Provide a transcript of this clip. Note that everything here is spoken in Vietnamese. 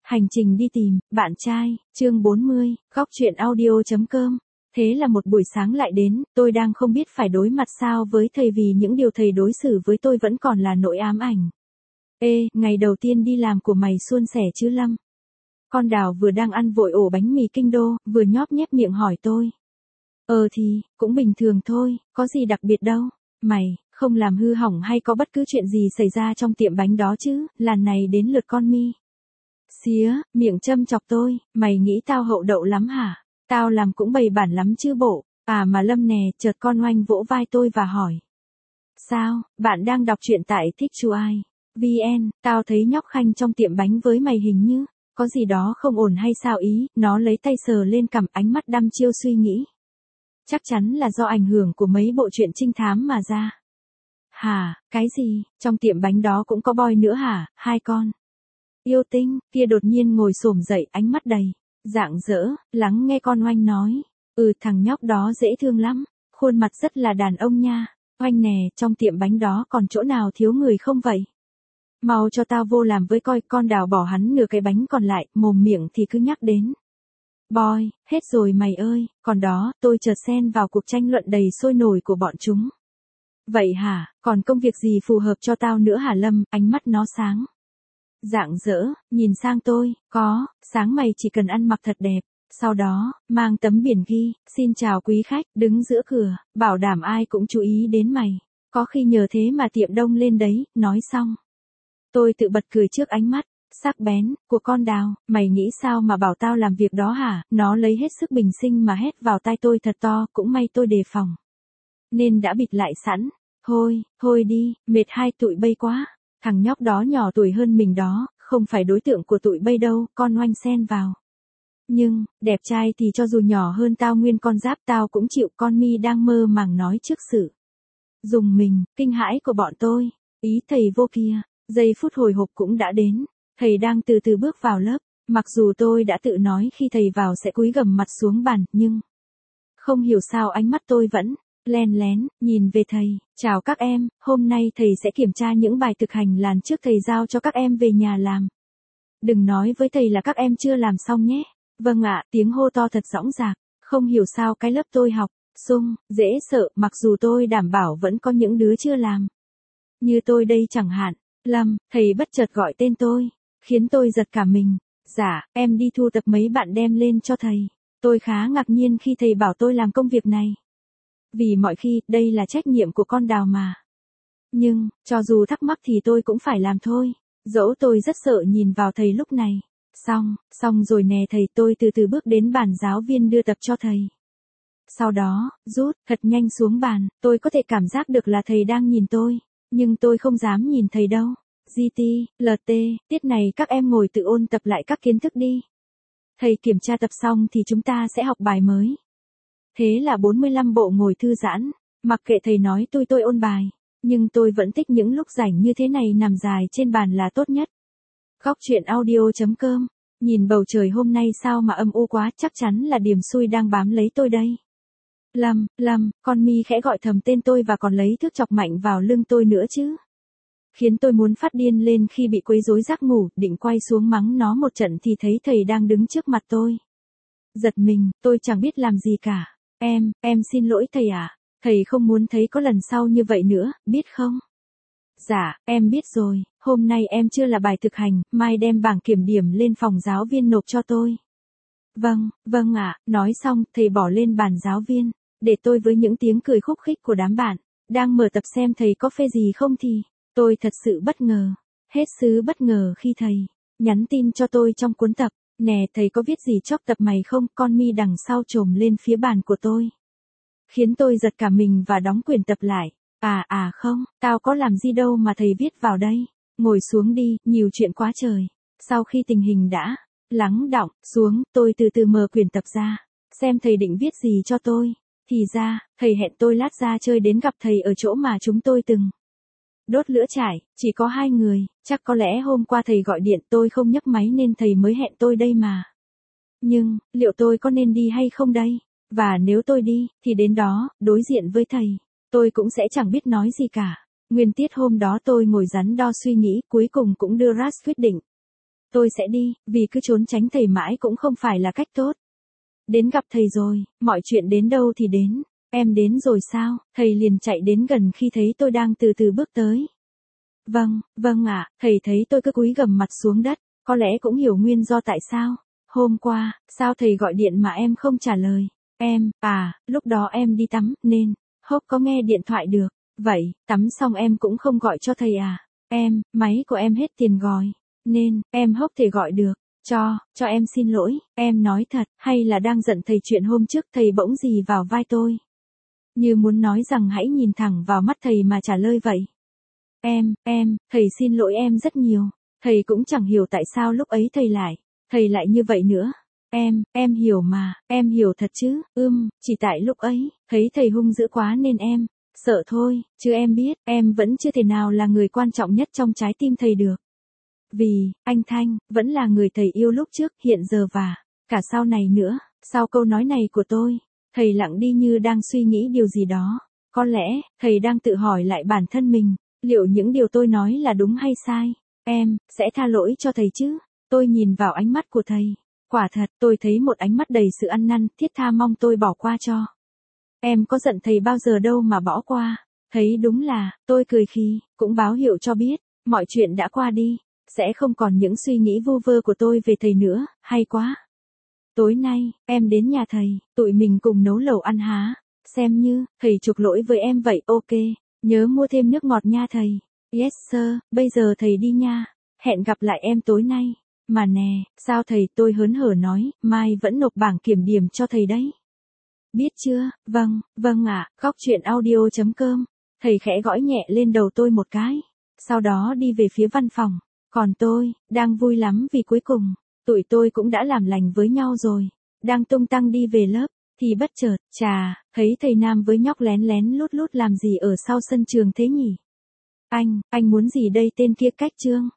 Hành trình đi tìm, bạn trai, chương 40, góc truyện audio.com. Thế là một buổi sáng lại đến, tôi đang không biết phải đối mặt sao với thầy vì những điều thầy đối xử với tôi vẫn còn là nỗi ám ảnh. Ê, ngày đầu tiên đi làm của mày suôn sẻ chứ Lâm? Con Đào vừa đang ăn vội ổ bánh mì kinh đô, vừa nhóp nhép miệng hỏi tôi. Thì, cũng bình thường thôi, có gì đặc biệt đâu. Mày, không làm hư hỏng hay có bất cứ chuyện gì xảy ra trong tiệm bánh đó chứ, lần này đến lượt con Mi. Xía, miệng châm chọc tôi, mày nghĩ tao hậu đậu lắm hả? Tao làm cũng bày bản lắm chứ bộ. À mà Lâm nè, chợt con Oanh vỗ vai tôi và hỏi. Sao, bạn đang đọc truyện tại Thích Chu Ai? VN, tao thấy nhóc Khanh trong tiệm bánh với mày hình như, có gì đó không ổn hay sao ý, nó lấy tay sờ lên cằm ánh mắt đăm chiêu suy nghĩ. Chắc chắn là do ảnh hưởng của mấy bộ truyện trinh thám mà ra. Hả, cái gì, trong tiệm bánh đó cũng có boy nữa hả, hai con? Yêu tinh, kia đột nhiên ngồi xổm dậy ánh mắt đầy, rạng rỡ, lắng nghe con Oanh nói. Thằng nhóc đó dễ thương lắm, khuôn mặt rất là đàn ông nha. Oanh nè, trong tiệm bánh đó còn chỗ nào thiếu người không vậy? Mau cho tao vô làm với coi. Con Đào bỏ hắn nửa cái bánh còn lại, mồm miệng thì cứ nhắc đến. Boy, hết rồi mày ơi, còn đó, tôi chợt xen vào cuộc tranh luận đầy sôi nổi của bọn chúng. Vậy hả, còn công việc gì phù hợp cho tao nữa hả Lâm? Ánh mắt nó sáng. Rạng rỡ, nhìn sang tôi, sáng mày chỉ cần ăn mặc thật đẹp. Sau đó, mang tấm biển ghi, xin chào quý khách, đứng giữa cửa, bảo đảm ai cũng chú ý đến mày. Có khi nhờ thế mà tiệm đông lên đấy, nói xong. Tôi tự bật cười trước ánh mắt sắc bén của con Đào, mày nghĩ sao mà bảo tao làm việc đó hả? Nó lấy hết sức bình sinh mà hét vào tai tôi thật to, cũng may tôi đề phòng. Nên đã bịt lại sẵn. Thôi đi, mệt hai tụi bay quá. Thằng nhóc đó nhỏ tuổi hơn mình đó, không phải đối tượng của tụi bay đâu, con Oanh xen vào. Nhưng, đẹp trai thì cho dù nhỏ hơn tao nguyên con giáp tao cũng chịu. Con Mi đang mơ màng nói trước sự dùng mình, kinh hãi của bọn tôi. Ý thầy vô kia, giây phút hồi hộp cũng đã đến. Thầy đang từ từ bước vào lớp, mặc dù tôi đã tự nói khi thầy vào sẽ cúi gằm mặt xuống bàn, nhưng không hiểu sao ánh mắt tôi vẫn len lén nhìn về thầy. Chào các em, hôm nay thầy sẽ kiểm tra những bài thực hành lần trước thầy giao cho các em về nhà làm. Đừng nói với thầy là các em chưa làm xong nhé. Vâng ạ, tiếng hô to thật dõng dạc. Không hiểu sao cái lớp tôi học dễ sợ, mặc dù tôi đảm bảo vẫn có những đứa chưa làm. Như tôi đây chẳng hạn. Lâm, thầy bất chợt gọi tên tôi, khiến tôi giật cả mình. Dạ, em đi thu tập mấy bạn đem lên cho thầy. Tôi khá ngạc nhiên khi thầy bảo tôi làm công việc này. Vì mọi khi, đây là trách nhiệm của con Đào mà. Nhưng, cho dù thắc mắc thì tôi cũng phải làm thôi. Dẫu tôi rất sợ nhìn vào thầy lúc này. Xong rồi nè thầy, tôi từ từ bước đến bàn giáo viên đưa tập cho thầy. Sau đó, rút thật nhanh xuống bàn, tôi có thể cảm giác được là thầy đang nhìn tôi. Nhưng tôi không dám nhìn thầy đâu. GT, LT, tiết này các em ngồi tự ôn tập lại các kiến thức đi. Thầy kiểm tra tập xong thì chúng ta sẽ học bài mới. Thế là 45 bộ ngồi thư giãn, mặc kệ thầy nói tôi ôn bài. Nhưng tôi vẫn thích những lúc rảnh như thế này, nằm dài trên bàn là tốt nhất. Góc truyện audio.com. Nhìn bầu trời hôm nay sao mà âm u quá, chắc chắn là điềm xui đang bám lấy tôi đây. Lâm, con Mi khẽ gọi thầm tên tôi và còn lấy thước chọc mạnh vào lưng tôi nữa chứ. Khiến tôi muốn phát điên lên khi bị quấy rối giấc ngủ, định quay xuống mắng nó một trận thì thấy thầy đang đứng trước mặt tôi. Giật mình, tôi chẳng biết làm gì cả. Em xin lỗi thầy ạ. Thầy không muốn thấy có lần sau như vậy nữa, biết không? Dạ, em biết rồi, hôm nay em chưa là bài thực hành, mai đem bảng kiểm điểm lên phòng giáo viên nộp cho tôi. Vâng ạ, nói xong, thầy bỏ lên bàn giáo viên, để tôi với những tiếng cười khúc khích của đám bạn, đang mở tập xem thầy có phê gì không thì, tôi thật sự bất ngờ, hết sức bất ngờ khi thầy nhắn tin cho tôi trong cuốn tập. Nè thầy có viết gì chóc tập mày không? Con Mi đằng sau chồm lên phía bàn của tôi, khiến tôi giật cả mình và đóng quyển tập lại. Không, tao có làm gì đâu mà thầy viết vào đây. Ngồi xuống đi, nhiều chuyện quá trời. Sau khi tình hình đã lắng đọng xuống, tôi từ từ mở quyển tập ra, xem thầy định viết gì cho tôi. Thì ra, thầy hẹn tôi lát ra chơi đến gặp thầy ở chỗ mà chúng tôi từng đốt lửa trại, chỉ có 2 người, chắc có lẽ hôm qua thầy gọi điện tôi không nhấc máy nên thầy mới hẹn tôi đây mà. Nhưng, liệu tôi có nên đi hay không đây? Và nếu tôi đi, thì đến đó, đối diện với thầy, tôi cũng sẽ chẳng biết nói gì cả. Nguyên tiết hôm đó tôi ngồi đắn đo suy nghĩ, cuối cùng cũng đưa ra quyết định. tôi sẽ đi, vì cứ trốn tránh thầy mãi cũng không phải là cách tốt. Đến gặp thầy rồi, mọi chuyện đến đâu thì đến. Em đến rồi sao? Thầy liền chạy đến gần khi thấy tôi đang từ từ bước tới. Vâng ạ, thầy thấy tôi cứ cúi gằm mặt xuống đất, có lẽ cũng hiểu nguyên do tại sao. Hôm qua, sao thầy gọi điện mà em không trả lời? Lúc đó em đi tắm, nên, không có nghe điện thoại được. Vậy, tắm xong em cũng không gọi cho thầy à? Máy của em hết tiền gọi, nên, em không thể gọi được. Cho em xin lỗi, em nói thật, hay là đang giận thầy chuyện hôm trước thầy bỗng dì vào vai tôi. Như muốn nói rằng hãy nhìn thẳng vào mắt thầy mà trả lời vậy. Thầy xin lỗi em rất nhiều, thầy cũng chẳng hiểu tại sao lúc ấy thầy lại như vậy nữa. Em hiểu mà, em hiểu thật chứ, chỉ tại lúc ấy, thấy thầy hung dữ quá nên em, sợ thôi, chứ em biết, em vẫn chưa thể nào là người quan trọng nhất trong trái tim thầy được. Vì, anh Thanh, vẫn là người thầy yêu lúc trước, hiện giờ và, cả sau này nữa. Sau câu nói này của tôi, thầy lặng đi như đang suy nghĩ điều gì đó. Có lẽ, thầy đang tự hỏi lại bản thân mình, liệu những điều tôi nói là đúng hay sai? Em, sẽ tha lỗi cho thầy chứ? Tôi nhìn vào ánh mắt của thầy. Quả thật, tôi thấy một ánh mắt đầy sự ăn năn, thiết tha mong tôi bỏ qua cho. Em có giận thầy bao giờ đâu mà bỏ qua. Thấy đúng là, tôi cười khi, cũng báo hiệu cho biết, mọi chuyện đã qua đi. Sẽ không còn những suy nghĩ vu vơ của tôi về thầy nữa, hay quá. Tối nay, em đến nhà thầy, tụi mình cùng nấu lẩu ăn há. Xem như, thầy chuộc lỗi với em vậy, ok. Nhớ mua thêm nước ngọt nha thầy. Yes sir, bây giờ thầy đi nha. Hẹn gặp lại em tối nay. Mà nè, sao thầy, tôi hớn hở nói, mai vẫn nộp bảng kiểm điểm cho thầy đấy. Biết chưa? Vâng ạ, góc chuyện audio.com. Thầy khẽ gõ nhẹ lên đầu tôi một cái. Sau đó đi về phía văn phòng. Còn tôi, đang vui lắm vì cuối cùng, tụi tôi cũng đã làm lành với nhau rồi. Đang tung tăng đi về lớp, thì bất chợt, thấy thầy Nam với nhóc lén lén lút lút làm gì ở sau sân trường thế nhỉ? Anh muốn gì đây tên kia cách trương?